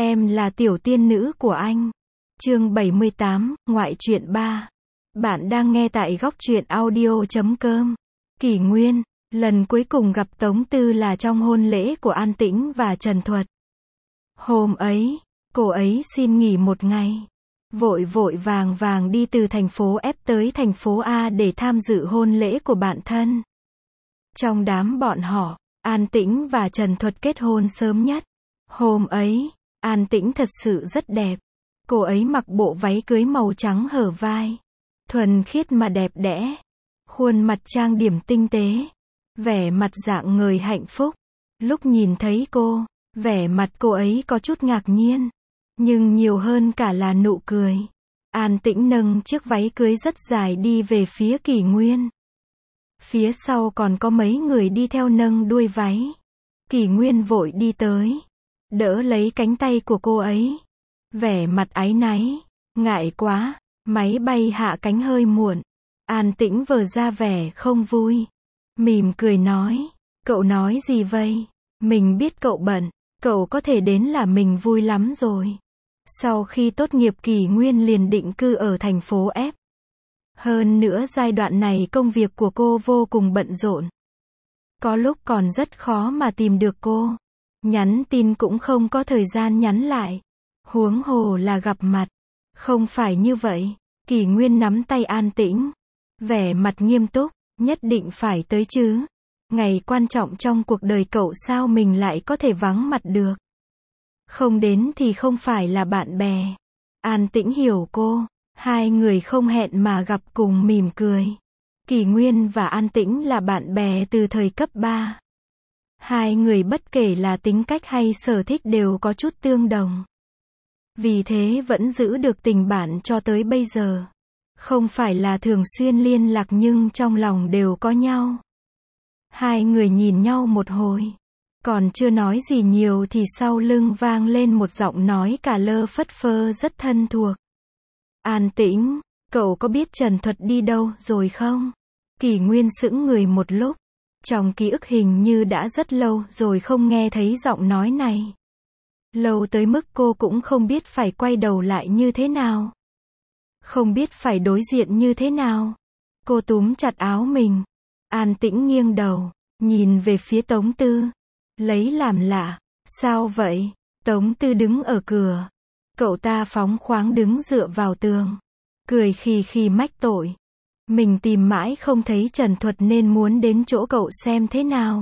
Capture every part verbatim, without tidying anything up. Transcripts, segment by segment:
Em là tiểu tiên nữ của anh. Chương bảy mươi tám, ngoại truyện ba. Bạn đang nghe tại góc truyện audio chấm com. Kỷ Nguyên, lần cuối cùng gặp Tống Tư là trong hôn lễ của An Tĩnh và Trần Thuật. Hôm ấy, cô ấy xin nghỉ một ngày. Vội vội vàng vàng đi từ thành phố F tới thành phố A để tham dự hôn lễ của bạn thân. Trong đám bọn họ, An Tĩnh và Trần Thuật kết hôn sớm nhất. Hôm ấy, An Tĩnh thật sự rất đẹp. Cô ấy mặc bộ váy cưới màu trắng hở vai. Thuần khiết mà đẹp đẽ. Khuôn mặt trang điểm tinh tế. Vẻ mặt rạng ngời hạnh phúc. Lúc nhìn thấy cô, vẻ mặt cô ấy có chút ngạc nhiên. Nhưng nhiều hơn cả là nụ cười. An Tĩnh nâng chiếc váy cưới rất dài đi về phía Kỷ Nguyên. Phía sau còn có mấy người đi theo nâng đuôi váy. Kỷ Nguyên vội đi tới, đỡ lấy cánh tay của cô ấy. Vẻ mặt áy náy, ngại quá, máy bay hạ cánh hơi muộn. An Tĩnh vờ ra vẻ không vui. Mỉm cười nói, cậu nói gì vậy? Mình biết cậu bận, cậu có thể đến là mình vui lắm rồi. Sau khi tốt nghiệp Kỷ Nguyên liền định cư ở thành phố F. Hơn nữa giai đoạn này công việc của cô vô cùng bận rộn. Có lúc còn rất khó mà tìm được cô. Nhắn tin cũng không có thời gian nhắn lại. Huống hồ là gặp mặt. Không phải như vậy. Kỷ Nguyên nắm tay An Tĩnh. Vẻ mặt nghiêm túc, nhất định phải tới chứ. Ngày quan trọng trong cuộc đời cậu sao mình lại có thể vắng mặt được. Không đến thì không phải là bạn bè. An Tĩnh hiểu cô. Hai người không hẹn mà gặp cùng mỉm cười. Kỷ Nguyên và An Tĩnh là bạn bè từ thời cấp ba. Hai người bất kể là tính cách hay sở thích đều có chút tương đồng. Vì thế vẫn giữ được tình bạn cho tới bây giờ. Không phải là thường xuyên liên lạc nhưng trong lòng đều có nhau. Hai người nhìn nhau một hồi. Còn chưa nói gì nhiều thì sau lưng vang lên một giọng nói cả lơ phất phơ rất thân thuộc. An Tĩnh, cậu có biết Trần Thuật đi đâu rồi không? Kỷ Nguyên sững người một lúc. Trong ký ức hình như đã rất lâu rồi không nghe thấy giọng nói này. Lâu tới mức cô cũng không biết phải quay đầu lại như thế nào. Không biết phải đối diện như thế nào. Cô túm chặt áo mình. An Tĩnh nghiêng đầu, nhìn về phía Tống Tư. Lấy làm lạ. Sao vậy? Tống Tư đứng ở cửa. Cậu ta phóng khoáng đứng dựa vào tường. Cười khì khì mách tội. Mình tìm mãi không thấy Trần Thuật nên muốn đến chỗ cậu xem thế nào.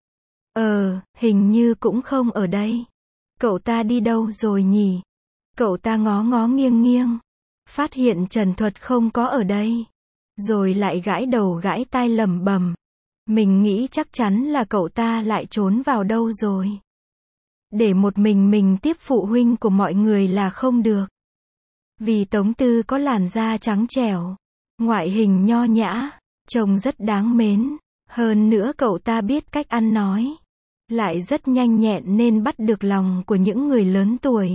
Ờ, hình như cũng không ở đây. Cậu ta đi đâu rồi nhỉ? Cậu ta ngó ngó nghiêng nghiêng. Phát hiện Trần Thuật không có ở đây. Rồi lại gãi đầu gãi tai lẩm bẩm. Mình nghĩ chắc chắn là cậu ta lại trốn vào đâu rồi. Để một mình mình tiếp phụ huynh của mọi người là không được. Vì Tống Tư có làn da trắng trẻo. Ngoại hình nho nhã, trông rất đáng mến. Hơn nữa cậu ta biết cách ăn nói. Lại rất nhanh nhẹn nên bắt được lòng của những người lớn tuổi.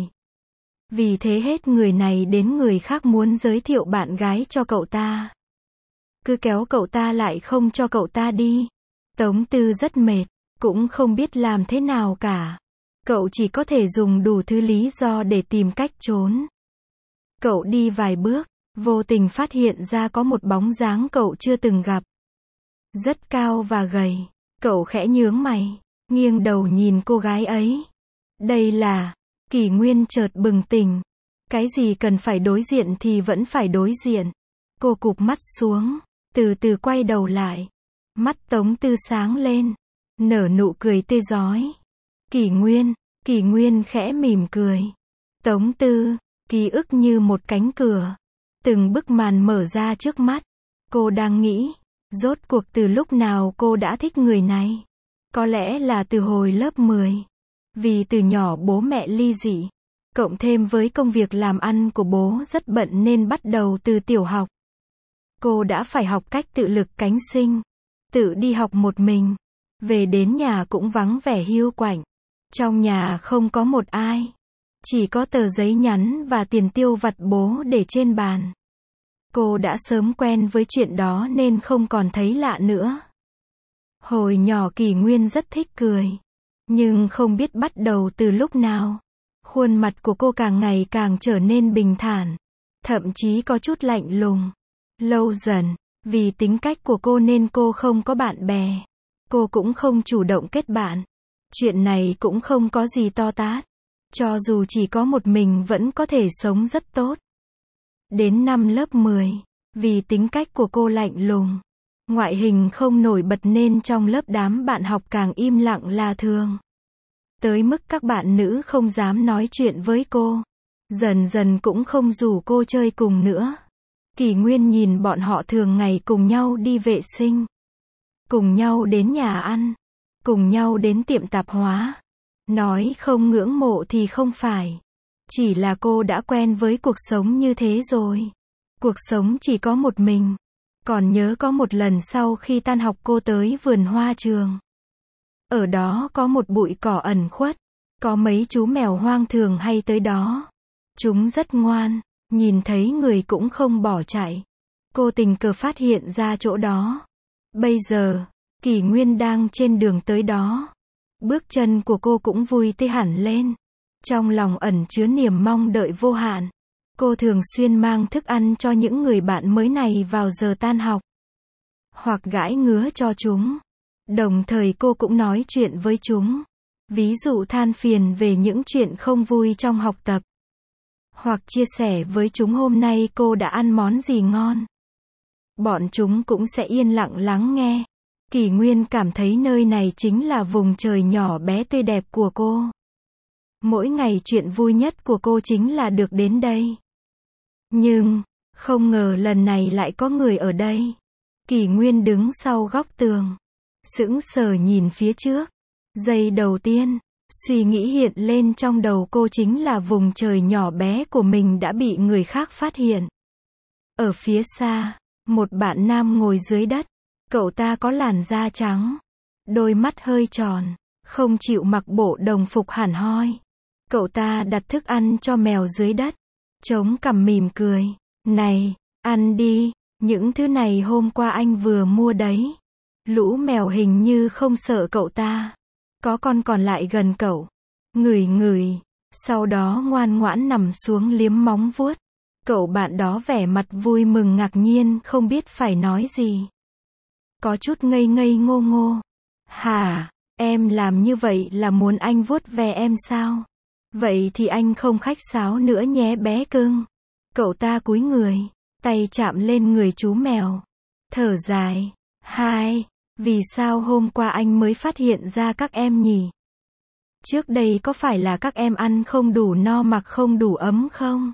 Vì thế hết người này đến người khác muốn giới thiệu bạn gái cho cậu ta. Cứ kéo cậu ta lại không cho cậu ta đi. Tống Tư rất mệt, cũng không biết làm thế nào cả. Cậu chỉ có thể dùng đủ thứ lý do để tìm cách trốn. Cậu đi vài bước, vô tình phát hiện ra có một bóng dáng cậu chưa từng gặp. Rất cao và gầy. Cậu khẽ nhướng mày, nghiêng đầu nhìn cô gái ấy. Đây là... Kỷ Nguyên chợt bừng tỉnh. Cái gì cần phải đối diện thì vẫn phải đối diện. Cô cụp mắt xuống, từ từ quay đầu lại. Mắt Tống Tư sáng lên, nở nụ cười tươi rói. Kỷ Nguyên, Kỷ Nguyên khẽ mỉm cười. Tống Tư, ký ức như một cánh cửa. Từng bức màn mở ra trước mắt. Cô đang nghĩ, rốt cuộc từ lúc nào cô đã thích người này. Có lẽ là từ hồi lớp mười. Vì từ nhỏ bố mẹ ly dị. Cộng thêm với công việc làm ăn của bố rất bận nên bắt đầu từ tiểu học. Cô đã phải học cách tự lực cánh sinh. Tự đi học một mình. Về đến nhà cũng vắng vẻ hiu quạnh. Trong nhà không có một ai. Chỉ có tờ giấy nhắn và tiền tiêu vặt bố để trên bàn. Cô đã sớm quen với chuyện đó nên không còn thấy lạ nữa. Hồi nhỏ Kỷ Nguyên rất thích cười. Nhưng không biết bắt đầu từ lúc nào. Khuôn mặt của cô càng ngày càng trở nên bình thản, thậm chí có chút lạnh lùng. Lâu dần, vì tính cách của cô nên cô không có bạn bè. Cô cũng không chủ động kết bạn. Chuyện này cũng không có gì to tát. Cho dù chỉ có một mình vẫn có thể sống rất tốt. Đến năm lớp mười, vì tính cách của cô lạnh lùng, ngoại hình không nổi bật nên trong lớp đám bạn học càng im lặng là thường. Tới mức các bạn nữ không dám nói chuyện với cô. Dần dần cũng không rủ cô chơi cùng nữa. Kỷ Nguyên nhìn bọn họ thường ngày cùng nhau đi vệ sinh, cùng nhau đến nhà ăn, cùng nhau đến tiệm tạp hóa. Nói không ngưỡng mộ thì không phải. Chỉ là cô đã quen với cuộc sống như thế rồi. Cuộc sống chỉ có một mình. Còn nhớ có một lần sau khi tan học cô tới vườn hoa trường. Ở đó có một bụi cỏ ẩn khuất. Có mấy chú mèo hoang thường hay tới đó. Chúng rất ngoan, nhìn thấy người cũng không bỏ chạy. Cô tình cờ phát hiện ra chỗ đó. Bây giờ, Kỷ Nguyên đang trên đường tới đó. Bước chân của cô cũng vui tươi hẳn lên. Trong lòng ẩn chứa niềm mong đợi vô hạn. Cô thường xuyên mang thức ăn cho những người bạn mới này vào giờ tan học. Hoặc gãi ngứa cho chúng. Đồng thời cô cũng nói chuyện với chúng. Ví dụ than phiền về những chuyện không vui trong học tập. Hoặc chia sẻ với chúng hôm nay cô đã ăn món gì ngon. Bọn chúng cũng sẽ yên lặng lắng nghe. Kỷ Nguyên cảm thấy nơi này chính là vùng trời nhỏ bé tươi đẹp của cô. Mỗi ngày chuyện vui nhất của cô chính là được đến đây. Nhưng, không ngờ lần này lại có người ở đây. Kỷ Nguyên đứng sau góc tường. Sững sờ nhìn phía trước. Giây đầu tiên, suy nghĩ hiện lên trong đầu cô chính là vùng trời nhỏ bé của mình đã bị người khác phát hiện. Ở phía xa, một bạn nam ngồi dưới đất. Cậu ta có làn da trắng, đôi mắt hơi tròn, không chịu mặc bộ đồng phục hẳn hoi. Cậu ta đặt thức ăn cho mèo dưới đất, chống cằm mỉm cười. Này, ăn đi, những thứ này hôm qua anh vừa mua đấy. Lũ mèo hình như không sợ cậu ta. Có con còn lại gần cậu. Ngửi ngửi, sau đó ngoan ngoãn nằm xuống liếm móng vuốt. Cậu bạn đó vẻ mặt vui mừng ngạc nhiên không biết phải nói gì. Có chút ngây ngây ngô ngô. Hả, em làm như vậy là muốn anh vuốt ve em sao? Vậy thì anh không khách sáo nữa nhé bé cưng. Cậu ta cúi người, tay chạm lên người chú mèo. Thở dài. Hai, vì sao hôm qua anh mới phát hiện ra các em nhỉ? Trước đây có phải là các em ăn không đủ no mặc không đủ ấm không?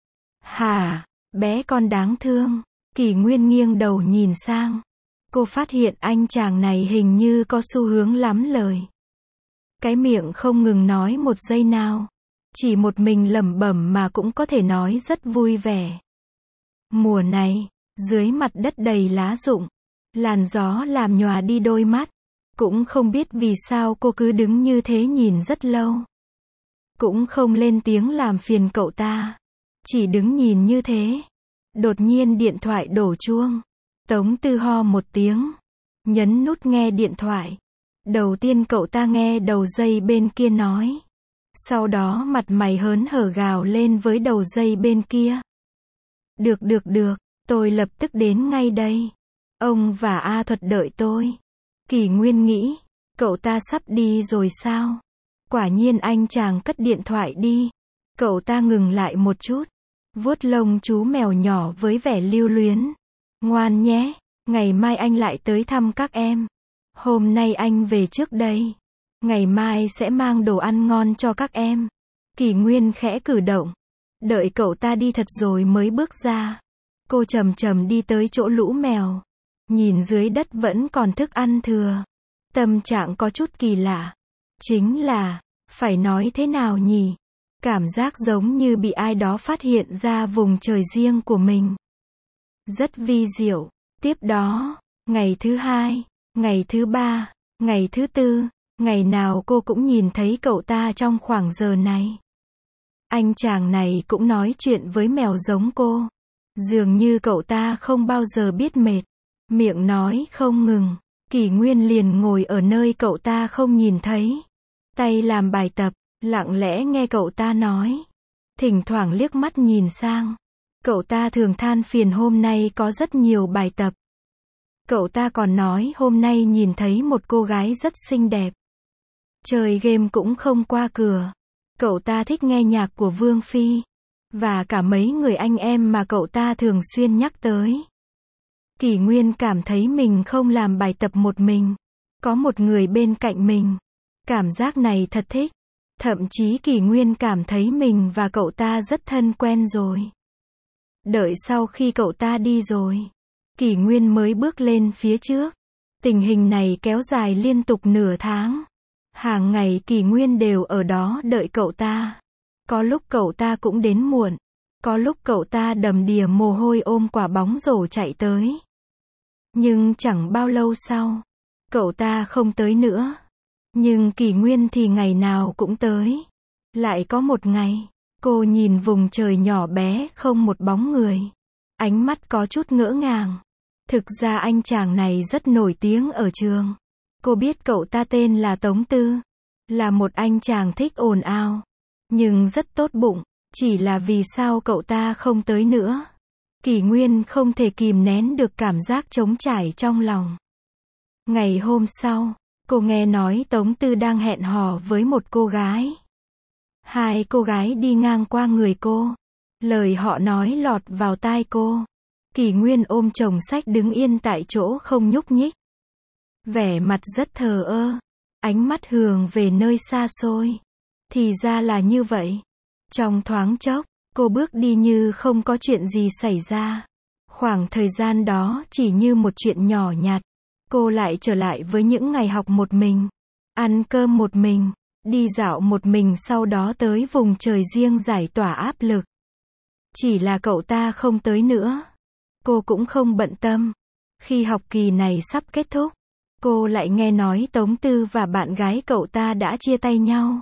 Hả, bé con đáng thương. Kỷ Nguyên nghiêng đầu nhìn sang. Cô phát hiện anh chàng này hình như có xu hướng lắm lời. Cái miệng không ngừng nói một giây nào. Chỉ một mình lẩm bẩm mà cũng có thể nói rất vui vẻ. Mùa này, dưới mặt đất đầy lá rụng. Làn gió làm nhòa đi đôi mắt. Cũng không biết vì sao cô cứ đứng như thế nhìn rất lâu. Cũng không lên tiếng làm phiền cậu ta. Chỉ đứng nhìn như thế. Đột nhiên điện thoại đổ chuông. Tống Tư ho một tiếng. Nhấn nút nghe điện thoại. Đầu tiên cậu ta nghe đầu dây bên kia nói. Sau đó mặt mày hớn hở gào lên với đầu dây bên kia. Được được được, tôi lập tức đến ngay đây. Ông và A Thuật đợi tôi. Kỷ Nguyên nghĩ, cậu ta sắp đi rồi sao? Quả nhiên anh chàng cất điện thoại đi. Cậu ta ngừng lại một chút. Vuốt lông chú mèo nhỏ với vẻ lưu luyến. Ngoan nhé, ngày mai anh lại tới thăm các em. Hôm nay anh về trước đây. Ngày mai sẽ mang đồ ăn ngon cho các em. Kỷ Nguyên khẽ cử động. Đợi cậu ta đi thật rồi mới bước ra. Cô chậm chậm đi tới chỗ lũ mèo. Nhìn dưới đất vẫn còn thức ăn thừa. Tâm trạng có chút kỳ lạ. Chính là, phải nói thế nào nhỉ? Cảm giác giống như bị ai đó phát hiện ra vùng trời riêng của mình. Rất vi diệu. Tiếp đó, ngày thứ hai, ngày thứ ba, ngày thứ tư, ngày nào cô cũng nhìn thấy cậu ta trong khoảng giờ này. Anh chàng này cũng nói chuyện với mèo giống cô. Dường như cậu ta không bao giờ biết mệt. Miệng nói không ngừng. Kỷ Nguyên liền ngồi ở nơi cậu ta không nhìn thấy. Tay làm bài tập. lặng lẽ nghe cậu ta nói. Thỉnh thoảng liếc mắt nhìn sang. Cậu ta thường than phiền hôm nay có rất nhiều bài tập. Cậu ta còn nói hôm nay nhìn thấy một cô gái rất xinh đẹp. Chơi game cũng không qua cửa. Cậu ta thích nghe nhạc của Vương Phi. Và cả mấy người anh em mà cậu ta thường xuyên nhắc tới. Kỷ Nguyên cảm thấy mình không làm bài tập một mình. Có một người bên cạnh mình. Cảm giác này thật thích. Thậm chí Kỷ Nguyên cảm thấy mình và cậu ta rất thân quen rồi. Đợi sau khi cậu ta đi rồi, Kỷ Nguyên mới bước lên phía trước. Tình hình này kéo dài liên tục nửa tháng. Hàng ngày Kỷ Nguyên đều ở đó đợi cậu ta. Có lúc cậu ta cũng đến muộn. Có lúc cậu ta đầm đìa mồ hôi ôm quả bóng rổ chạy tới. Nhưng chẳng bao lâu sau, cậu ta không tới nữa. Nhưng Kỷ Nguyên thì ngày nào cũng tới. Lại có một ngày, cô nhìn vùng trời nhỏ bé không một bóng người. Ánh mắt có chút ngỡ ngàng. Thực ra anh chàng này rất nổi tiếng ở trường. Cô biết cậu ta tên là Tống Tư. Là một anh chàng thích ồn ào. Nhưng rất tốt bụng. Chỉ là vì sao cậu ta không tới nữa. Kỷ Nguyên không thể kìm nén được cảm giác trống trải trong lòng. Ngày hôm sau, cô nghe nói Tống Tư đang hẹn hò với một cô gái. Hai cô gái đi ngang qua người cô. Lời họ nói lọt vào tai cô. Kỷ Nguyên ôm chồng sách đứng yên tại chỗ không nhúc nhích. Vẻ mặt rất thờ ơ. Ánh mắt hướng về nơi xa xôi. Thì ra là như vậy. Trong thoáng chốc, cô bước đi như không có chuyện gì xảy ra. Khoảng thời gian đó chỉ như một chuyện nhỏ nhặt. Cô lại trở lại với những ngày học một mình. Ăn cơm một mình. Đi dạo một mình, sau đó tới vùng trời riêng giải tỏa áp lực. Chỉ là cậu ta không tới nữa. Cô cũng không bận tâm. Khi học kỳ này sắp kết thúc, cô lại nghe nói Tống Tư và bạn gái cậu ta đã chia tay nhau.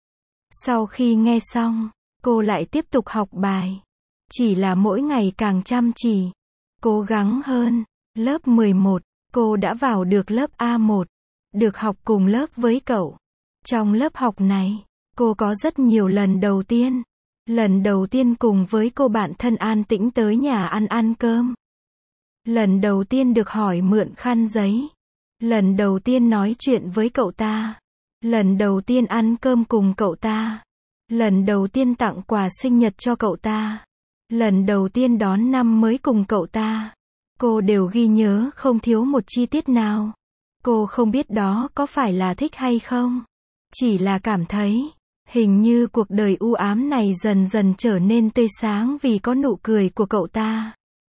Sau khi nghe xong, cô lại tiếp tục học bài. Chỉ là mỗi ngày càng chăm chỉ, cố gắng hơn. Lớp mười một, cô đã vào được lớp A một, được học cùng lớp với cậu. Trong lớp học này, cô có rất nhiều lần đầu tiên. Lần đầu tiên cùng với cô bạn thân an tĩnh tới nhà ăn ăn cơm. Lần đầu tiên được hỏi mượn khăn giấy. Lần đầu tiên nói chuyện với cậu ta. Lần đầu tiên ăn cơm cùng cậu ta. Lần đầu tiên tặng quà sinh nhật cho cậu ta. Lần đầu tiên đón năm mới cùng cậu ta. Cô đều ghi nhớ không thiếu một chi tiết nào. Cô không biết đó có phải là thích hay không. Chỉ là cảm thấy, hình như cuộc đời u ám này dần dần trở nên tươi sáng vì có nụ cười của cậu ta.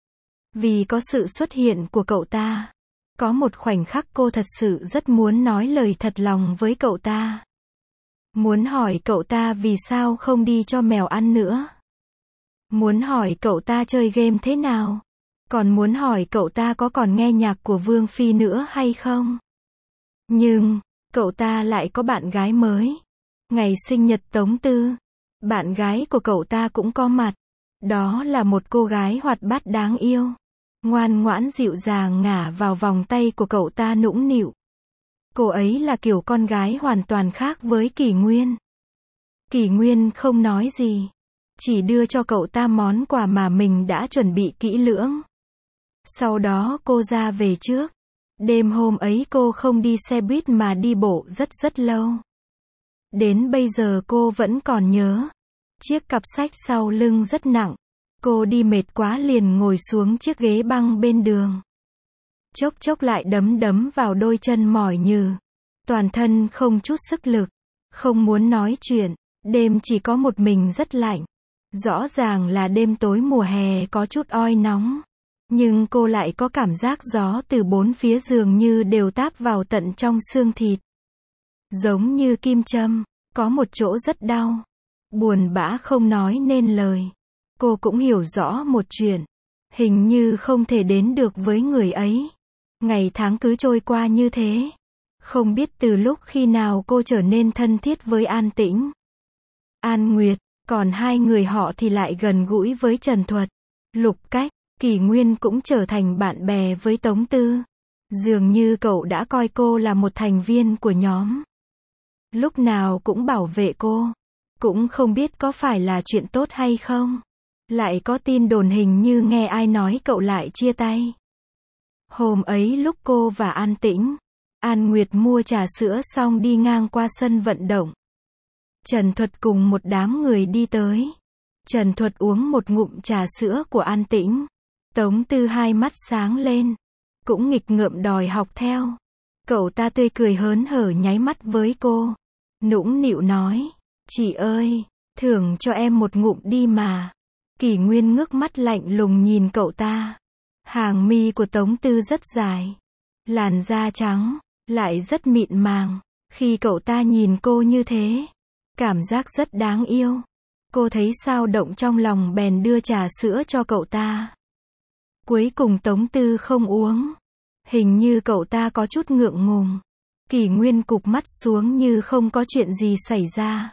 Vì có sự xuất hiện của cậu ta. Có một khoảnh khắc cô thật sự rất muốn nói lời thật lòng với cậu ta. Muốn hỏi cậu ta vì sao không đi cho mèo ăn nữa. Muốn hỏi cậu ta chơi game thế nào. Còn muốn hỏi cậu ta có còn nghe nhạc của Vương Phi nữa hay không. Nhưng, cậu ta lại có bạn gái mới. Ngày sinh nhật Tống Tư, bạn gái của cậu ta cũng có mặt. Đó là một cô gái hoạt bát đáng yêu. Ngoan ngoãn dịu dàng ngả vào vòng tay của cậu ta nũng nịu. Cô ấy là kiểu con gái hoàn toàn khác với Kỷ Nguyên. Kỷ Nguyên không nói gì. Chỉ đưa cho cậu ta món quà mà mình đã chuẩn bị kỹ lưỡng. Sau đó cô ra về trước. Đêm hôm ấy cô không đi xe buýt mà đi bộ rất rất lâu. Đến bây giờ cô vẫn còn nhớ. Chiếc cặp sách sau lưng rất nặng. Cô đi mệt quá liền ngồi xuống chiếc ghế băng bên đường. Chốc chốc lại đấm đấm vào đôi chân mỏi nhừ. Toàn thân không chút sức lực. Không muốn nói chuyện. Đêm chỉ có một mình rất lạnh. Rõ ràng là đêm tối mùa hè có chút oi nóng. Nhưng cô lại có cảm giác gió từ bốn phía dường như đều táp vào tận trong xương thịt. Giống như kim châm. Có một chỗ rất đau. Buồn bã không nói nên lời. Cô cũng hiểu rõ một chuyện. Hình như không thể đến được với người ấy. Ngày tháng cứ trôi qua như thế. Không biết từ lúc khi nào cô trở nên thân thiết với An Tĩnh, An Nguyệt. Còn hai người họ thì lại gần gũi với Trần Thuật, Lục Cách. Kỷ Nguyên cũng trở thành bạn bè với Tống Tư. Dường như cậu đã coi cô là một thành viên của nhóm. lúc nào cũng bảo vệ cô. Cũng không biết có phải là chuyện tốt hay không. Lại có tin đồn hình như nghe ai nói cậu lại chia tay. Hôm ấy lúc cô và An Tĩnh, An Nguyệt mua trà sữa xong đi ngang qua sân vận động. Trần Thuật cùng một đám người đi tới. Trần Thuật uống một ngụm trà sữa của An Tĩnh. Tống Tư hai mắt sáng lên. Cũng nghịch ngợm đòi học theo. Cậu ta tươi cười hớn hở nháy mắt với cô. Nũng nịu nói. Chị ơi, thưởng cho em một ngụm đi mà. Kỷ Nguyên ngước mắt lạnh lùng nhìn cậu ta. Hàng mi của Tống Tư rất dài. Làn da trắng, lại rất mịn màng. Khi cậu ta nhìn cô như thế, cảm giác rất đáng yêu. Cô thấy sao động trong lòng bèn đưa trà sữa cho cậu ta. Cuối cùng Tống Tư không uống. Hình như cậu ta có chút ngượng ngùng. Kỷ Nguyên cụp mắt xuống như không có chuyện gì xảy ra.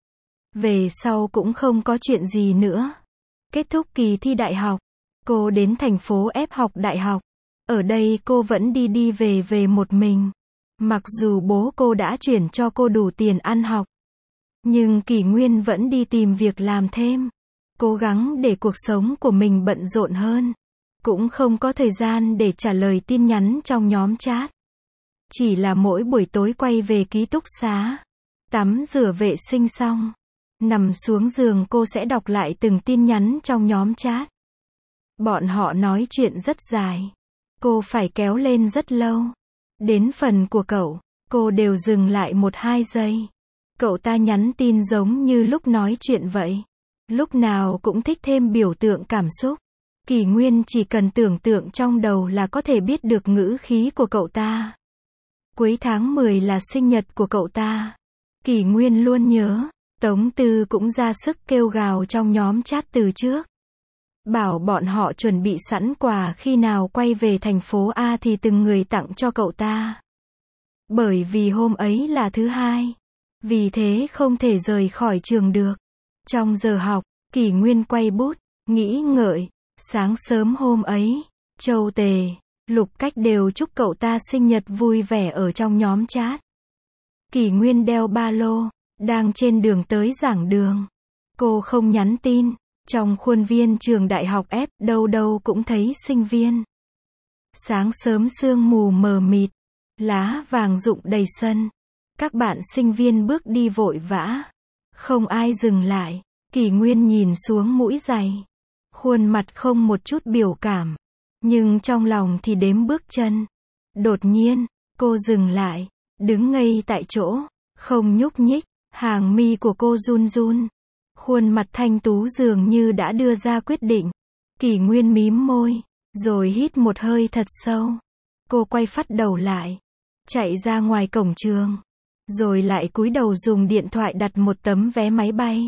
Về sau cũng không có chuyện gì nữa. Kết thúc kỳ thi đại học, cô đến thành phố F học đại học. Ở đây cô vẫn đi đi về về một mình. Mặc dù bố cô đã chuyển cho cô đủ tiền ăn học, nhưng Kỷ Nguyên vẫn đi tìm việc làm thêm. Cố gắng để cuộc sống của mình bận rộn hơn. Cũng không có thời gian để trả lời tin nhắn trong nhóm chat. Chỉ là mỗi buổi tối quay về ký túc xá, tắm rửa vệ sinh xong, nằm xuống giường cô sẽ đọc lại từng tin nhắn trong nhóm chat. Bọn họ nói chuyện rất dài. Cô phải kéo lên rất lâu. Đến phần của cậu, cô đều dừng lại một hai giây. Cậu ta nhắn tin giống như lúc nói chuyện vậy. Lúc nào cũng thích thêm biểu tượng cảm xúc. Kỷ Nguyên chỉ cần tưởng tượng trong đầu là có thể biết được ngữ khí của cậu ta. Cuối tháng mười là sinh nhật của cậu ta. Kỷ Nguyên luôn nhớ. Tống Tư cũng ra sức kêu gào trong nhóm chat từ trước. Bảo bọn họ chuẩn bị sẵn quà khi nào quay về thành phố A thì từng người tặng cho cậu ta. Bởi vì hôm ấy là thứ hai. Vì thế không thể rời khỏi trường được. Trong giờ học, Kỷ Nguyên quay bút, nghĩ ngợi. Sáng sớm hôm ấy, Châu Tề, Lục Cách đều chúc cậu ta sinh nhật vui vẻ ở trong nhóm chat. Kỷ Nguyên đeo ba lô, đang trên đường tới giảng đường. Cô không nhắn tin. Trong khuôn viên trường đại học F, đâu đâu cũng thấy sinh viên. Sáng sớm sương mù mờ mịt, lá vàng rụng đầy sân. Các bạn sinh viên bước đi vội vã. Không ai dừng lại. Kỷ Nguyên nhìn xuống mũi giày. Khuôn mặt không một chút biểu cảm. Nhưng trong lòng thì đếm bước chân. Đột nhiên, cô dừng lại. Đứng ngây tại chỗ. Không nhúc nhích. Hàng mi của cô run run. Khuôn mặt thanh tú dường như đã đưa ra quyết định. Kỷ Nguyên mím môi. Rồi hít một hơi thật sâu. Cô quay phắt đầu lại. Chạy ra ngoài cổng trường. Rồi lại cúi đầu dùng điện thoại đặt một tấm vé máy bay.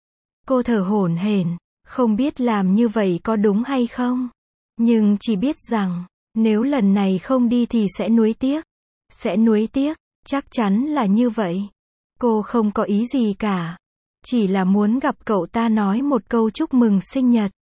Cô thở hổn hển. Không biết làm như vậy có đúng hay không. Nhưng chỉ biết rằng, nếu lần này không đi thì sẽ nuối tiếc. Sẽ nuối tiếc, chắc chắn là như vậy. Cô không có ý gì cả. Chỉ là muốn gặp cậu ta nói một câu chúc mừng sinh nhật.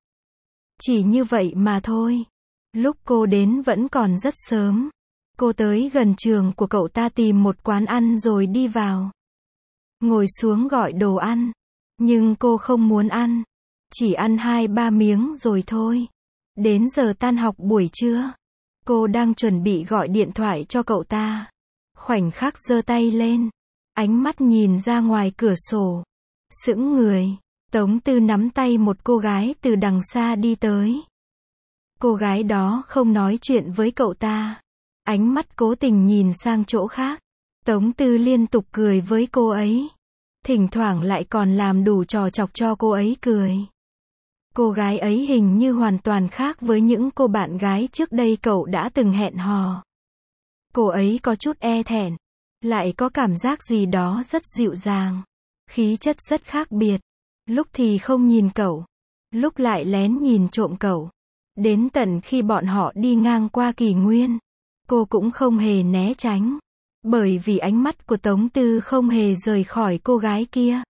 Chỉ như vậy mà thôi. Lúc cô đến vẫn còn rất sớm. Cô tới gần trường của cậu ta tìm một quán ăn rồi đi vào. Ngồi xuống gọi đồ ăn. Nhưng cô không muốn ăn. Chỉ ăn hai ba miếng rồi thôi. Đến giờ tan học buổi trưa. Cô đang chuẩn bị gọi điện thoại cho cậu ta. Khoảnh khắc giơ tay lên. Ánh mắt nhìn ra ngoài cửa sổ. Sững người. Tống Tư nắm tay một cô gái từ đằng xa đi tới. Cô gái đó không nói chuyện với cậu ta. Ánh mắt cố tình nhìn sang chỗ khác. Tống Tư liên tục cười với cô ấy. Thỉnh thoảng lại còn làm đủ trò chọc cho cô ấy cười. Cô gái ấy hình như hoàn toàn khác với những cô bạn gái trước đây cậu đã từng hẹn hò. Cô ấy có chút e thẹn. Lại có cảm giác gì đó rất dịu dàng. Khí chất rất khác biệt. Lúc thì không nhìn cậu. Lúc lại lén nhìn trộm cậu. Đến tận khi bọn họ đi ngang qua Kỷ Nguyên. Cô cũng không hề né tránh. Bởi vì ánh mắt của Tống Tư không hề rời khỏi cô gái kia.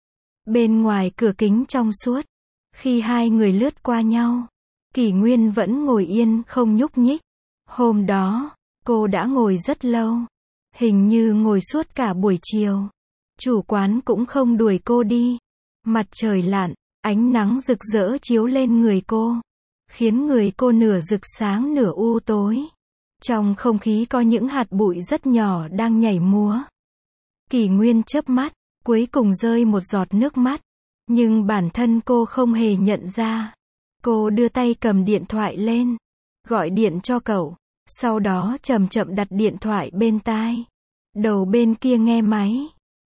Bên ngoài cửa kính trong suốt. Khi hai người lướt qua nhau. Kỷ Nguyên vẫn ngồi yên không nhúc nhích. Hôm đó, cô đã ngồi rất lâu. Hình như ngồi suốt cả buổi chiều. Chủ quán cũng không đuổi cô đi. Mặt trời lặn, ánh nắng rực rỡ chiếu lên người cô, khiến người cô nửa rực sáng nửa u tối. Trong không khí có những hạt bụi rất nhỏ đang nhảy múa. Kỷ Nguyên chớp mắt, cuối cùng rơi một giọt nước mắt. Nhưng bản thân cô không hề nhận ra. Cô đưa tay cầm điện thoại lên, gọi điện cho cậu, sau đó chậm chậm đặt điện thoại bên tai. Đầu bên kia nghe máy.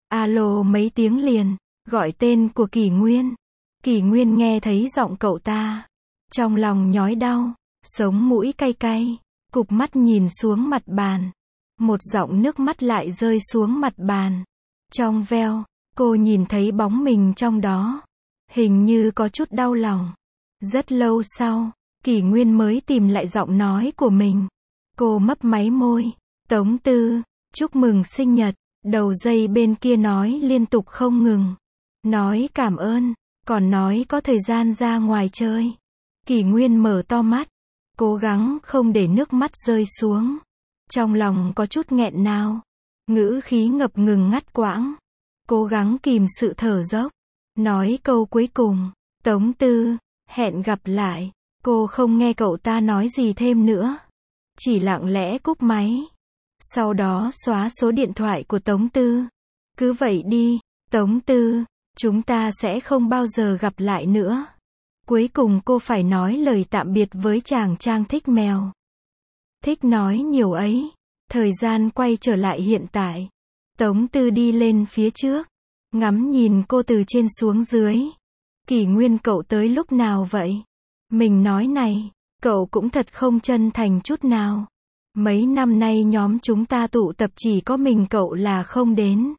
Alo mấy tiếng liền, gọi tên của Kỷ Nguyên. Kỷ Nguyên nghe thấy giọng cậu ta. Trong lòng nhói đau, sống mũi cay cay, cụp mắt nhìn xuống mặt bàn. Một giọt nước mắt lại rơi xuống mặt bàn. Trong veo, cô nhìn thấy bóng mình trong đó. Hình như có chút đau lòng. Rất lâu sau, Kỷ Nguyên mới tìm lại giọng nói của mình. Cô mấp máy môi. Tống Tư, chúc mừng sinh nhật. Đầu dây bên kia nói liên tục không ngừng. Nói cảm ơn, còn nói có thời gian ra ngoài chơi. Kỷ Nguyên mở to mắt, cố gắng không để nước mắt rơi xuống. Trong lòng có chút nghẹn ngào, ngữ khí ngập ngừng ngắt quãng. Cố gắng kìm sự thở dốc, nói câu cuối cùng. Tống Tư, hẹn gặp lại. Cô không nghe cậu ta nói gì thêm nữa, chỉ lặng lẽ cúp máy. Sau đó xóa số điện thoại của Tống Tư. Cứ vậy đi, Tống Tư, chúng ta sẽ không bao giờ gặp lại nữa. Cuối cùng cô phải nói lời tạm biệt với chàng Trang thích mèo. Thích nói nhiều ấy. Thời gian quay trở lại hiện tại. Tống Tư đi lên phía trước, ngắm nhìn cô từ trên xuống dưới. Kỷ Nguyên, cậu tới lúc nào vậy? Mình nói này, cậu cũng thật không chân thành chút nào. Mấy năm nay nhóm chúng ta tụ tập chỉ có mình cậu là không đến.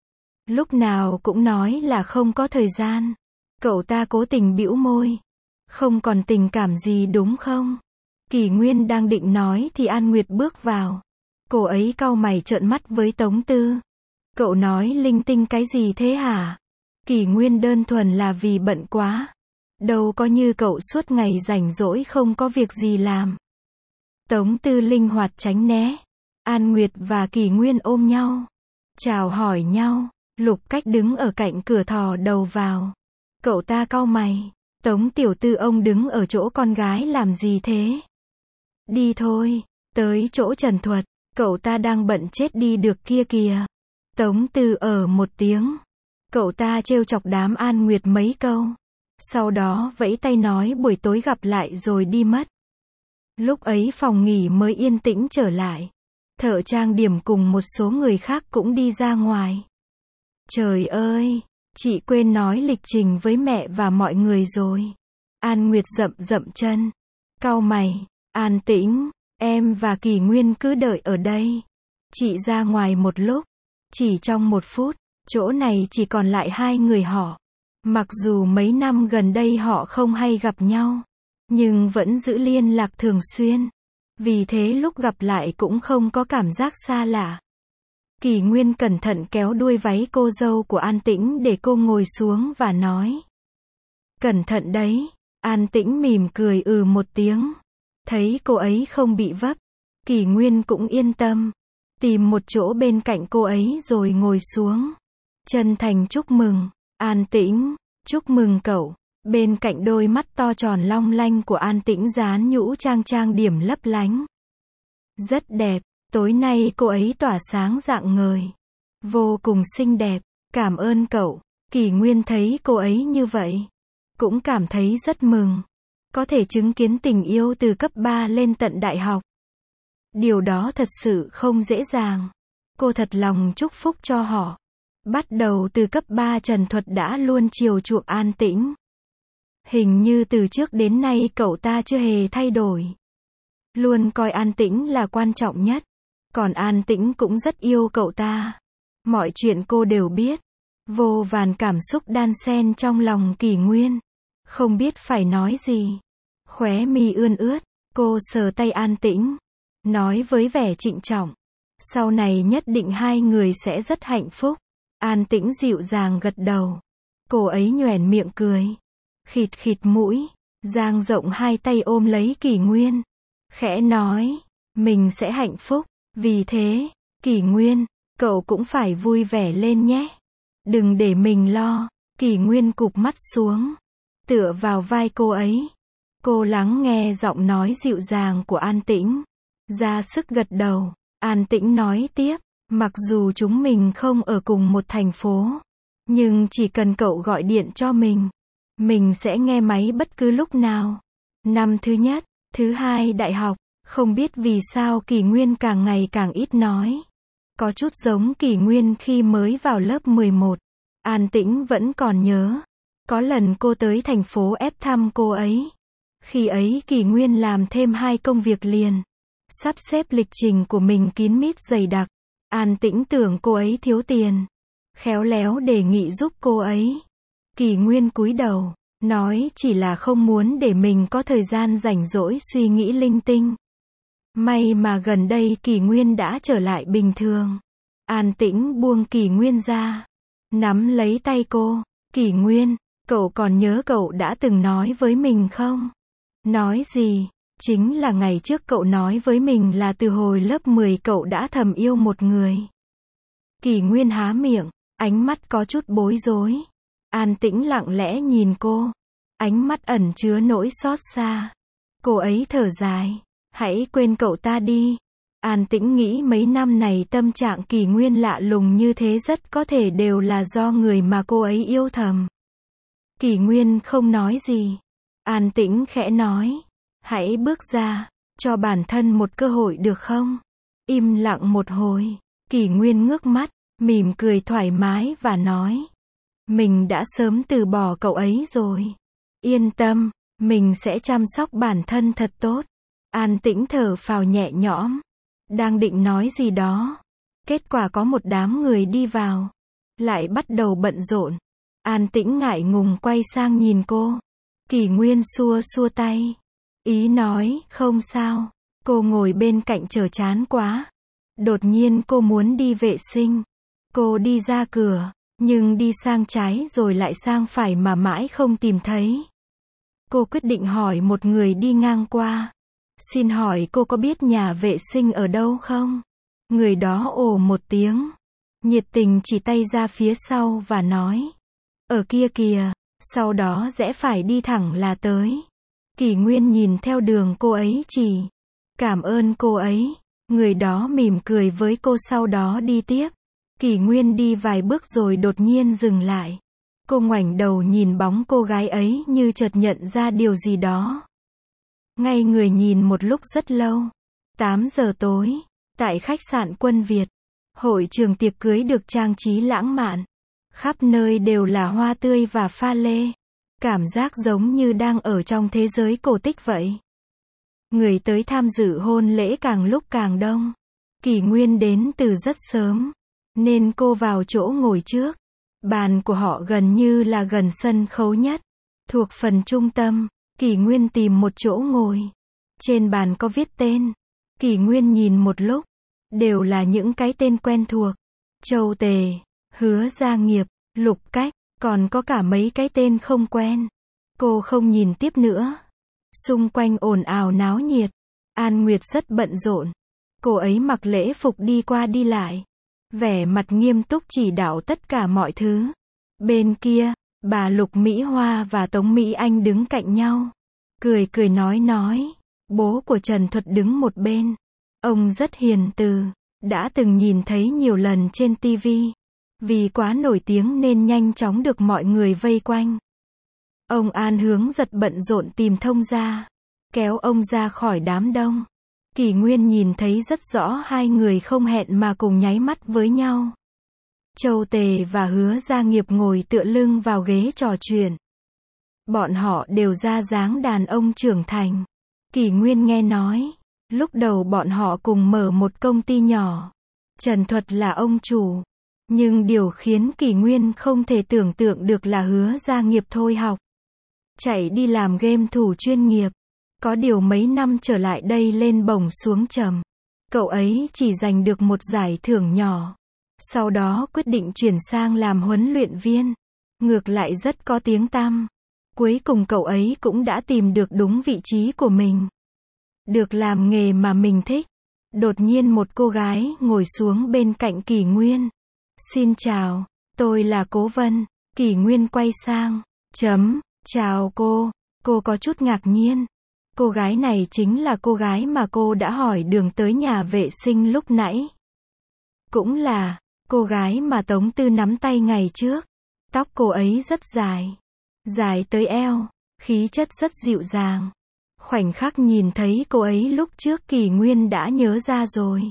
Lúc nào cũng nói là không có thời gian. Cậu ta cố tình bĩu môi. Không còn tình cảm gì đúng không? Kỷ Nguyên đang định nói thì An Nguyệt bước vào. Cô ấy cau mày trợn mắt với Tống Tư. Cậu nói linh tinh cái gì thế hả? Kỷ Nguyên đơn thuần là vì bận quá. Đâu có như cậu suốt ngày rảnh rỗi không có việc gì làm. Tống Tư linh hoạt tránh né. An Nguyệt và Kỷ Nguyên ôm nhau, chào hỏi nhau. Lục Cách đứng ở cạnh cửa thò đầu vào. Cậu ta cau mày. Tống tiểu thư, ông đứng ở chỗ con gái làm gì thế? Đi thôi, tới chỗ Trần Thuật, cậu ta đang bận chết đi được kia kìa. Tống Tư ở một tiếng. Cậu ta trêu chọc đám An Nguyệt mấy câu. Sau đó vẫy tay nói buổi tối gặp lại rồi đi mất. Lúc ấy phòng nghỉ mới yên tĩnh trở lại. Thợ trang điểm cùng một số người khác cũng đi ra ngoài. Trời ơi, chị quên nói lịch trình với mẹ và mọi người rồi. An Nguyệt dậm dậm chân, cau mày. An Tĩnh, em và Kỷ Nguyên cứ đợi ở đây. Chị ra ngoài một lúc. Chỉ trong một phút, chỗ này chỉ còn lại hai người họ. Mặc dù mấy năm gần đây họ không hay gặp nhau, nhưng vẫn giữ liên lạc thường xuyên. Vì thế lúc gặp lại cũng không có cảm giác xa lạ. Kỷ Nguyên cẩn thận kéo đuôi váy cô dâu của An Tĩnh để cô ngồi xuống và nói. Cẩn thận đấy. An Tĩnh mỉm cười ừ một tiếng. Thấy cô ấy không bị vấp, Kỷ Nguyên cũng yên tâm. Tìm một chỗ bên cạnh cô ấy rồi ngồi xuống. Chân thành chúc mừng. An Tĩnh, chúc mừng cậu. Bên cạnh đôi mắt to tròn long lanh của An Tĩnh dán nhũ trang trang điểm lấp lánh. Rất đẹp. Tối nay cô ấy tỏa sáng rạng ngời. Vô cùng xinh đẹp. Cảm ơn cậu. Kỷ Nguyên thấy cô ấy như vậy, cũng cảm thấy rất mừng. Có thể chứng kiến tình yêu từ cấp ba lên tận đại học. Điều đó thật sự không dễ dàng. Cô thật lòng chúc phúc cho họ. Bắt đầu từ cấp ba Trần Thuật đã luôn chiều chuộng An Tĩnh. Hình như từ trước đến nay cậu ta chưa hề thay đổi. Luôn coi An Tĩnh là quan trọng nhất. Còn An Tĩnh cũng rất yêu cậu ta. Mọi chuyện cô đều biết. Vô vàn cảm xúc đan xen trong lòng Kỷ Nguyên. Không biết phải nói gì. Khóe mi ươn ướt, cô sờ tay An Tĩnh, nói với vẻ trịnh trọng. Sau này nhất định hai người sẽ rất hạnh phúc. An Tĩnh dịu dàng gật đầu. Cô ấy nhoẻn miệng cười. Khịt khịt mũi, dang rộng hai tay ôm lấy Kỷ Nguyên. Khẽ nói, mình sẽ hạnh phúc. Vì thế, Kỷ Nguyên, cậu cũng phải vui vẻ lên nhé. Đừng để mình lo. Kỷ Nguyên cụp mắt xuống, tựa vào vai cô ấy. Cô lắng nghe giọng nói dịu dàng của An Tĩnh, ra sức gật đầu. An Tĩnh nói tiếp, mặc dù chúng mình không ở cùng một thành phố, nhưng chỉ cần cậu gọi điện cho mình, mình sẽ nghe máy bất cứ lúc nào. Năm thứ nhất, thứ hai đại học, không biết vì sao Kỷ Nguyên càng ngày càng ít nói. Có chút giống Kỷ Nguyên khi mới vào lớp mười một. An Tĩnh vẫn còn nhớ. Có lần cô tới thành phố ép thăm cô ấy. Khi ấy Kỷ Nguyên làm thêm hai công việc liền. Sắp xếp lịch trình của mình kín mít dày đặc. An Tĩnh tưởng cô ấy thiếu tiền. Khéo léo đề nghị giúp cô ấy. Kỷ Nguyên cúi đầu, nói chỉ là không muốn để mình có thời gian rảnh rỗi suy nghĩ linh tinh. May mà gần đây Kỷ Nguyên đã trở lại bình thường. An Tĩnh buông Kỷ Nguyên ra, nắm lấy tay cô. Kỷ Nguyên, cậu còn nhớ cậu đã từng nói với mình không? Nói gì? Chính là ngày trước cậu nói với mình là từ hồi lớp mười cậu đã thầm yêu một người. Kỷ Nguyên há miệng, ánh mắt có chút bối rối. An Tĩnh lặng lẽ nhìn cô, ánh mắt ẩn chứa nỗi xót xa. Cô ấy thở dài, hãy quên cậu ta đi. An Tĩnh nghĩ mấy năm này tâm trạng Kỷ Nguyên lạ lùng như thế rất có thể đều là do người mà cô ấy yêu thầm. Kỷ Nguyên không nói gì. An Tĩnh khẽ nói, hãy bước ra, cho bản thân một cơ hội được không? Im lặng một hồi, Kỷ Nguyên ngước mắt, mỉm cười thoải mái và nói, mình đã sớm từ bỏ cậu ấy rồi. Yên tâm, mình sẽ chăm sóc bản thân thật tốt. An Tĩnh thở phào nhẹ nhõm, đang định nói gì đó. Kết quả có một đám người đi vào, lại bắt đầu bận rộn. An Tĩnh ngại ngùng quay sang nhìn cô. Kỷ Nguyên xua xua tay, ý nói, không sao. Cô ngồi bên cạnh chờ chán quá. Đột nhiên cô muốn đi vệ sinh. Cô đi ra cửa, nhưng đi sang trái rồi lại sang phải mà mãi không tìm thấy. Cô quyết định hỏi một người đi ngang qua. Xin hỏi cô có biết nhà vệ sinh ở đâu không? Người đó ồ một tiếng, nhiệt tình chỉ tay ra phía sau và nói, ở kia kìa, sau đó rẽ phải đi thẳng là tới. Kỷ Nguyên nhìn theo đường cô ấy chỉ. Cảm ơn cô ấy. Người đó mỉm cười với cô sau đó đi tiếp. Kỷ Nguyên đi vài bước rồi đột nhiên dừng lại. Cô ngoảnh đầu nhìn bóng cô gái ấy như chợt nhận ra điều gì đó. Ngay người nhìn một lúc rất lâu. tám giờ tối, tại khách sạn Quân Việt, hội trường tiệc cưới được trang trí lãng mạn. Khắp nơi đều là hoa tươi và pha lê. Cảm giác giống như đang ở trong thế giới cổ tích vậy. Người tới tham dự hôn lễ càng lúc càng đông. Kỷ Nguyên đến từ rất sớm, nên cô vào chỗ ngồi trước. Bàn của họ gần như là gần sân khấu nhất, thuộc phần trung tâm. Kỷ Nguyên tìm một chỗ ngồi. Trên bàn có viết tên. Kỷ Nguyên nhìn một lúc, đều là những cái tên quen thuộc. Châu Tề, Hứa Gia Nghiệp, Lục Cách, còn có cả mấy cái tên không quen. Cô không nhìn tiếp nữa. Xung quanh ồn ào náo nhiệt. An Nguyệt rất bận rộn. Cô ấy mặc lễ phục đi qua đi lại, vẻ mặt nghiêm túc chỉ đạo tất cả mọi thứ. Bên kia, bà Lục Mỹ Hoa và Tống Mỹ Anh đứng cạnh nhau. Cười cười nói nói. Bố của Trần Thuật đứng một bên. Ông rất hiền từ, đã từng nhìn thấy nhiều lần trên ti vi. Vì quá nổi tiếng nên nhanh chóng được mọi người vây quanh. Ông An Hướng giật bận rộn tìm thông gia, kéo ông ra khỏi đám đông. Kỷ Nguyên nhìn thấy rất rõ hai người không hẹn mà cùng nháy mắt với nhau. Châu Tề và Hứa Gia Nghiệp ngồi tựa lưng vào ghế trò chuyện. Bọn họ đều ra dáng đàn ông trưởng thành. Kỷ Nguyên nghe nói, lúc đầu bọn họ cùng mở một công ty nhỏ. Trần Thuật là ông chủ. Nhưng điều khiến Kỷ Nguyên không thể tưởng tượng được là Hứa Gia Nghiệp thôi học, chạy đi làm game thủ chuyên nghiệp. Có điều mấy năm trở lại đây lên bổng xuống trầm. Cậu ấy chỉ giành được một giải thưởng nhỏ. Sau đó quyết định chuyển sang làm huấn luyện viên. Ngược lại rất có tiếng tăm. Cuối cùng cậu ấy cũng đã tìm được đúng vị trí của mình. Được làm nghề mà mình thích. Đột nhiên một cô gái ngồi xuống bên cạnh Kỷ Nguyên. Xin chào. Tôi là Cố Vân. Kỷ Nguyên quay sang. Chấm. Chào cô. Cô có chút ngạc nhiên. Cô gái này chính là cô gái mà cô đã hỏi đường tới nhà vệ sinh lúc nãy. Cũng là cô gái mà Tống Tư nắm tay ngày trước. Tóc cô ấy rất dài. Dài tới eo. Khí chất rất dịu dàng. Khoảnh khắc nhìn thấy cô ấy lúc trước Kỷ Nguyên đã nhớ ra rồi.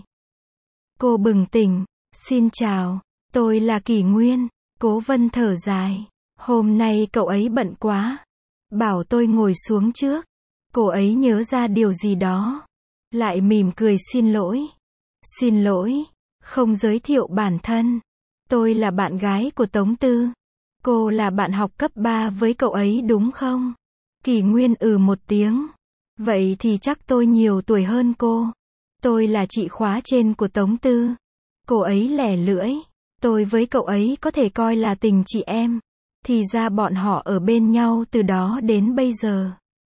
Cô bừng tỉnh. Xin chào. Tôi là Kỷ Nguyên. Cố Vân thở dài. Hôm nay cậu ấy bận quá. Bảo tôi ngồi xuống trước. Cô ấy nhớ ra điều gì đó. Lại mỉm cười xin lỗi. Xin lỗi. Không giới thiệu bản thân. Tôi là bạn gái của Tống Tư. Cô là bạn học cấp ba với cậu ấy đúng không? Kỷ Nguyên ừ một tiếng. Vậy thì chắc tôi nhiều tuổi hơn cô. Tôi là chị khóa trên của Tống Tư. Cô ấy lẻ lưỡi. Tôi với cậu ấy có thể coi là tình chị em. Thì ra bọn họ ở bên nhau từ đó đến bây giờ.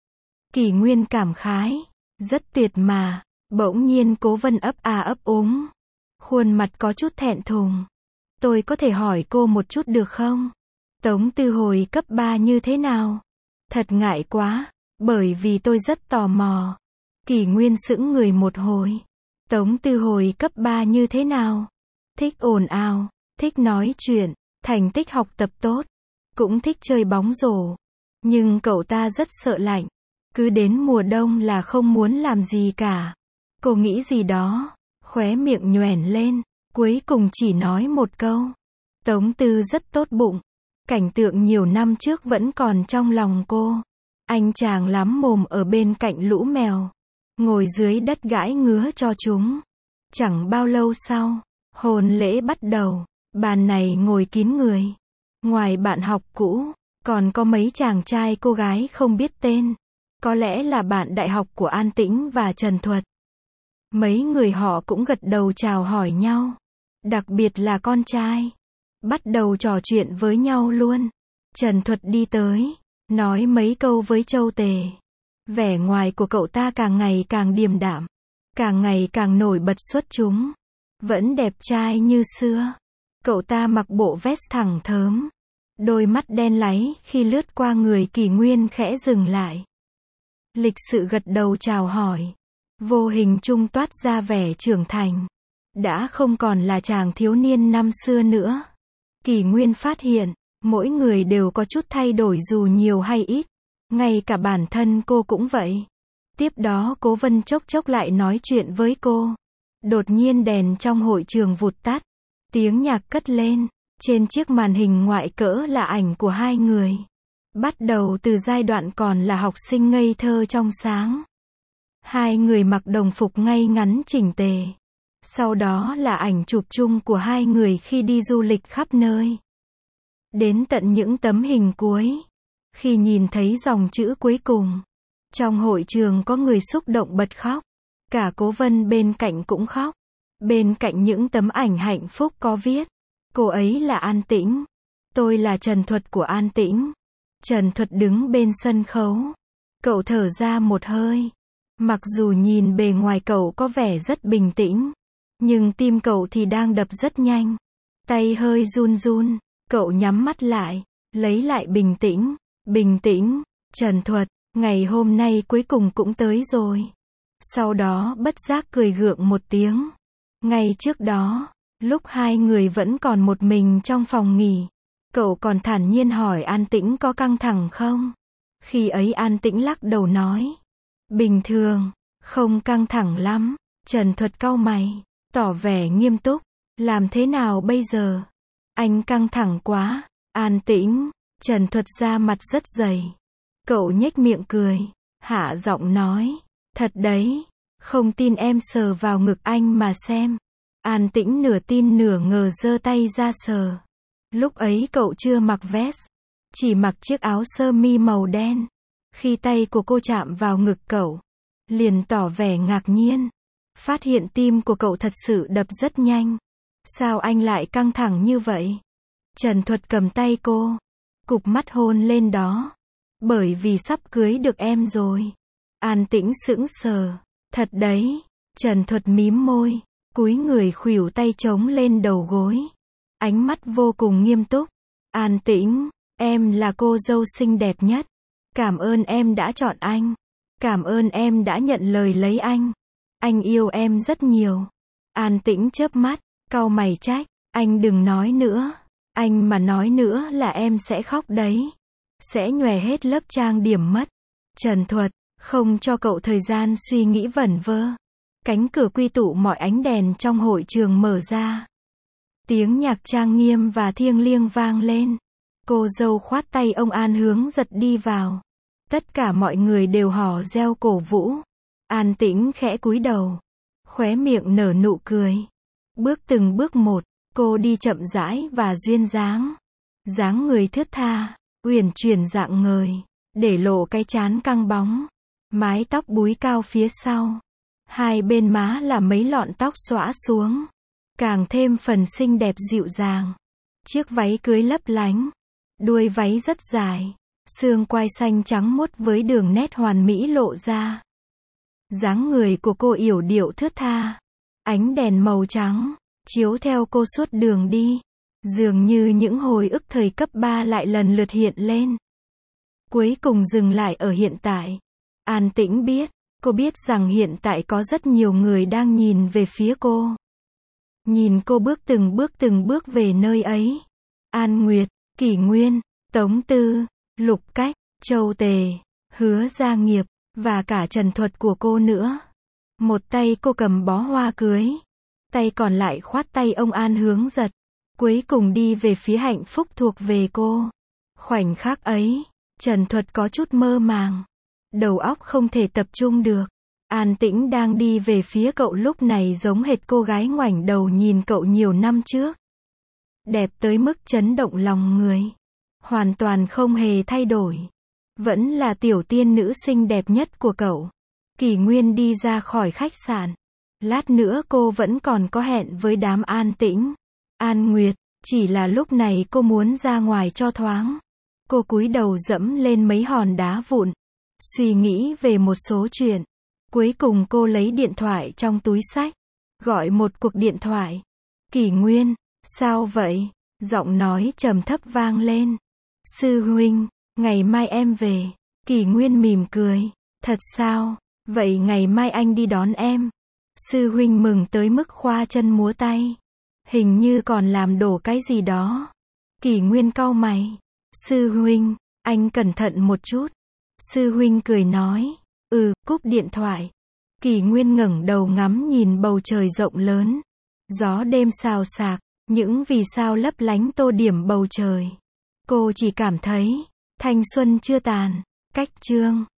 Kỷ Nguyên cảm khái. Rất tuyệt mà. Bỗng nhiên Cố Vân ấp a ấp úng. Khuôn mặt có chút thẹn thùng. Tôi có thể hỏi cô một chút được không? Tống Tư hồi cấp ba như thế nào? Thật ngại quá. Bởi vì tôi rất tò mò. Kỷ Nguyên sững người một hồi. Tống Tư hồi cấp ba như thế nào? Thích ồn ào, thích nói chuyện, thành tích học tập tốt, cũng thích chơi bóng rổ. Nhưng cậu ta rất sợ lạnh. Cứ đến mùa đông là không muốn làm gì cả. Cô nghĩ gì đó, khóe miệng nhoẻn lên, cuối cùng chỉ nói một câu. Tống Tư rất tốt bụng. Cảnh tượng nhiều năm trước vẫn còn trong lòng cô. Anh chàng lắm mồm ở bên cạnh lũ mèo. Ngồi dưới đất gãi ngứa cho chúng. Chẳng bao lâu sau, hôn lễ bắt đầu. Bàn này ngồi kín người. Ngoài bạn học cũ, còn có mấy chàng trai cô gái không biết tên. Có lẽ là bạn đại học của An Tĩnh và Trần Thuật. Mấy người họ cũng gật đầu chào hỏi nhau. Đặc biệt là con trai. Bắt đầu trò chuyện với nhau luôn. Trần Thuật đi tới, nói mấy câu với Châu Tề. Vẻ ngoài của cậu ta càng ngày càng điềm đạm. Càng ngày càng nổi bật xuất chúng. Vẫn đẹp trai như xưa. Cậu ta mặc bộ vest thẳng thớm. Đôi mắt đen láy khi lướt qua người Kỷ Nguyên khẽ dừng lại. Lịch sự gật đầu chào hỏi. Vô hình trung toát ra vẻ trưởng thành. Đã không còn là chàng thiếu niên năm xưa nữa. Kỷ Nguyên phát hiện, mỗi người đều có chút thay đổi dù nhiều hay ít. Ngay cả bản thân cô cũng vậy. Tiếp đó Cố Vân chốc chốc lại nói chuyện với cô. Đột nhiên đèn trong hội trường vụt tắt. Tiếng nhạc cất lên. Trên chiếc màn hình ngoại cỡ là ảnh của hai người. Bắt đầu từ giai đoạn còn là học sinh ngây thơ trong sáng. Hai người mặc đồng phục ngay ngắn chỉnh tề. Sau đó là ảnh chụp chung của hai người khi đi du lịch khắp nơi. Đến tận những tấm hình cuối. Khi nhìn thấy dòng chữ cuối cùng. Trong hội trường có người xúc động bật khóc. Cả Cố Vân bên cạnh cũng khóc. Bên cạnh những tấm ảnh hạnh phúc có viết. Cô ấy là An Tĩnh. Tôi là Trần Thuật của An Tĩnh. Trần Thuật đứng bên sân khấu. Cậu thở ra một hơi. Mặc dù nhìn bề ngoài cậu có vẻ rất bình tĩnh. Nhưng tim cậu thì đang đập rất nhanh. Tay hơi run run. Cậu nhắm mắt lại. Lấy lại bình tĩnh. Bình tĩnh. Trần Thuật, ngày hôm nay cuối cùng cũng tới rồi. Sau đó bất giác cười gượng một tiếng. Ngay trước đó, lúc hai người vẫn còn một mình trong phòng nghỉ. Cậu còn thản nhiên hỏi An Tĩnh có căng thẳng không? Khi ấy An Tĩnh lắc đầu nói. Bình thường, không căng thẳng lắm. Trần Thuật cau mày, tỏ vẻ nghiêm túc. Làm thế nào bây giờ? Anh căng thẳng quá. An Tĩnh, Trần Thuật ra mặt rất dày. Cậu nhếch miệng cười, hạ giọng nói. Thật đấy, không tin em sờ vào ngực anh mà xem. An Tĩnh nửa tin nửa ngờ giơ tay ra sờ. Lúc ấy cậu chưa mặc vest, chỉ mặc chiếc áo sơ mi màu đen. Khi tay của cô chạm vào ngực cậu, liền tỏ vẻ ngạc nhiên. Phát hiện tim của cậu thật sự đập rất nhanh. Sao anh lại căng thẳng như vậy? Trần Thuật cầm tay cô, cụp mắt hôn lên đó. Bởi vì sắp cưới được em rồi. An Tĩnh sững sờ. Thật đấy. Trần Thuật mím môi, cúi người khuỷu tay trống lên đầu gối. ánh mắt vô cùng nghiêm túc. An Tĩnh, em là cô dâu xinh đẹp nhất. Cảm ơn em đã chọn anh. Cảm ơn em đã nhận lời lấy anh. Anh yêu em rất nhiều. An Tĩnh chớp mắt, cau mày trách, anh đừng nói nữa. Anh mà nói nữa là em sẽ khóc đấy. Sẽ nhòe hết lớp trang điểm mất. Trần Thuật, không cho cậu thời gian suy nghĩ vẩn vơ. Cánh cửa quy tụ mọi ánh đèn trong hội trường mở ra. Tiếng nhạc trang nghiêm và thiêng liêng vang lên. Cô dâu khoát tay ông An Hướng Giật đi vào. Tất cả mọi người đều hò reo cổ vũ. An Tĩnh khẽ cúi đầu. Khóe miệng nở nụ cười. Bước từng bước một, cô đi chậm rãi và duyên dáng. Dáng người thướt tha, uyển chuyển dạng ngời, để lộ cái trán căng bóng. Mái tóc búi cao phía sau. Hai bên má là mấy lọn tóc xõa xuống. Càng thêm phần xinh đẹp dịu dàng. Chiếc váy cưới lấp lánh. Đuôi váy rất dài. Xương quai xanh trắng muốt với đường nét hoàn mỹ lộ ra. Dáng người của cô yểu điệu thướt tha. Ánh đèn màu trắng chiếu theo cô suốt đường đi. Dường như những hồi ức thời cấp ba lại lần lượt hiện lên. Cuối cùng dừng lại ở hiện tại. An Tĩnh biết, cô biết rằng hiện tại có rất nhiều người đang nhìn về phía cô. Nhìn cô bước từng bước từng bước về nơi ấy. An Nguyệt, Kỷ Nguyên, Tống Tư, Lục Cách, Châu Tề, Hứa Gia Nghiệp, và cả Trần Thuật của cô nữa. Một tay cô cầm bó hoa cưới. Tay còn lại khoát tay ông An Hướng Giật. Cuối cùng đi về phía hạnh phúc thuộc về cô. Khoảnh khắc ấy, Trần Thuật có chút mơ màng. Đầu óc không thể tập trung được. An Tĩnh đang đi về phía cậu lúc này giống hệt cô gái ngoảnh đầu nhìn cậu nhiều năm trước. Đẹp tới mức chấn động lòng người. Hoàn toàn không hề thay đổi. Vẫn là tiểu tiên nữ xinh đẹp nhất của cậu. Kỷ Nguyên đi ra khỏi khách sạn. Lát nữa cô vẫn còn có hẹn với đám An Tĩnh, An Nguyệt, chỉ là lúc này cô muốn ra ngoài cho thoáng. Cô cúi đầu dẫm lên mấy hòn đá vụn, suy nghĩ về một số chuyện. Cuối cùng cô lấy điện thoại trong túi xách, gọi một cuộc điện thoại. Kỷ Nguyên, sao vậy? Giọng nói trầm thấp vang lên. Sư huynh, ngày mai em về. Kỷ Nguyên mỉm cười. Thật sao? Vậy ngày mai anh đi đón em. Sư huynh mừng tới mức khoa chân múa tay. Hình như còn làm đổ cái gì đó. Kỷ Nguyên cau mày. Sư huynh, anh cẩn thận một chút. Sư huynh cười nói. Ừ, cúp điện thoại. Kỷ Nguyên ngẩng đầu ngắm nhìn bầu trời rộng lớn. Gió đêm xào xạc, những vì sao lấp lánh tô điểm bầu trời. Cô chỉ cảm thấy, thanh xuân chưa tàn. Cách chương